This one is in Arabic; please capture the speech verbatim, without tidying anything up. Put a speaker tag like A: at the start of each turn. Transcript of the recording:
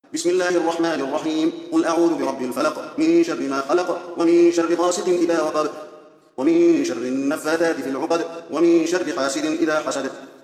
A: بسم الله الرحمن الرحيم. قل أعوذ برب الفلق من شر ما خلق ومن شر غاسق إذا وقب ومن شر النفاثات في العقد ومن شر حاسد إذا حسد